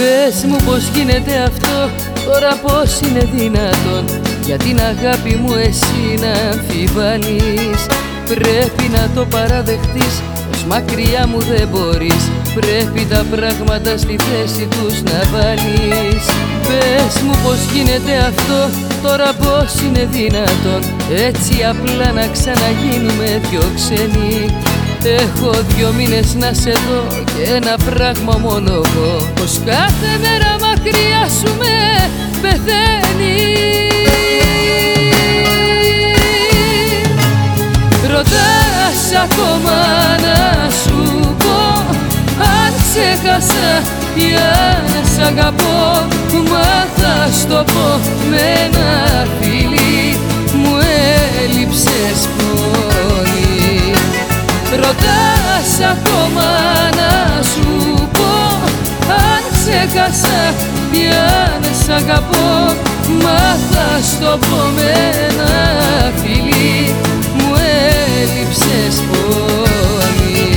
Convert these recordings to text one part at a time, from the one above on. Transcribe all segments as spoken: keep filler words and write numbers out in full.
Πες μου πως γίνεται αυτό, τώρα πως είναι δυνατόν για την αγάπη μου εσύ να αμφιβάλλεις? Πρέπει να το παραδεχτείς πως μακριά μου δεν μπορείς, πρέπει τα πράγματα στη θέση τους να βάλεις. Πες μου πως γίνεται αυτό, τώρα πως είναι δυνατόν έτσι απλά να ξαναγίνουμε δυο ξένοι? Έχω δυο μήνες να σε δω και ένα πράγμα ομολογώ, πως κάθε μέρα μακριά σου με πεθαίνει. Ρωτάς ακόμα να σου πω αν ξέχασα για να σ' αγαπώ, μα θα σ' το πω με ένα φιλί, μου έλειψες πολύ. Ρωτάς ακόμα να σου πω αν ξέχασα για να σ' αγαπώ, μα θα σ' το πω με ένα φιλί, μου έλειψες πολύ.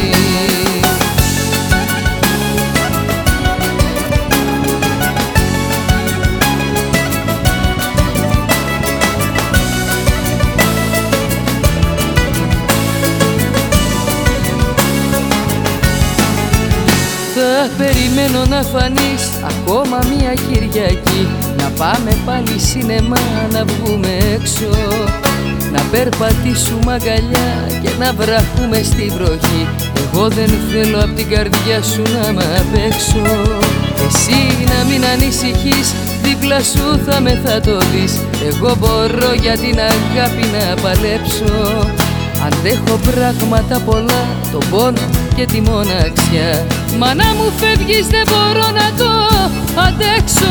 Θα περιμένω να φανείς ακόμα μια Κυριακή, να πάμε πάλι σινεμά, να βγούμε έξω, να περπατήσουμε αγκαλιά και να βραχούμε στη βροχή. Εγώ δεν θέλω απ' την καρδιά σου να μ' απέξω. Εσύ να μην ανησυχείς, δίπλα σου θα με θα το δεις. Εγώ μπορώ για την αγάπη να παλέψω. Αντέχω πράγματα πολλά, τον πόνο και τη μοναξιά, μα να μου φεύγεις δεν μπορώ να το αντέξω.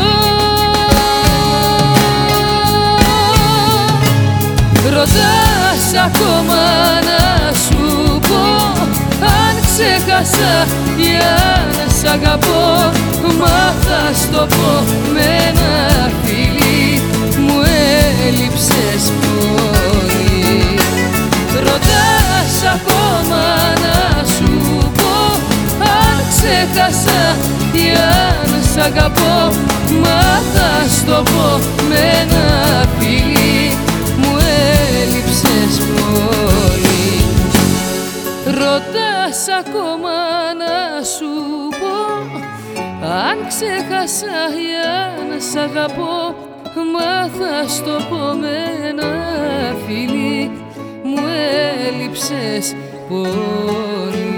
Ρωτάς ακόμα να σου πω αν ξέχασα για να σ' αγαπώ, μα θα σ' το πω με ένα φιλί, μου έλειψες πολύ. Ρωτάς ακόμα να σου πω αν ξέχασα για να σ' αγαπώ, μα θα σ' το πω με ένα φιλί, μου έλειψες πολύ. Ρωτάς ακόμα να σου πω αν ξέχασα για να σ' αγαπώ, μα θα σ' το πω με ένα φιλί, μου έλειψες πολύ.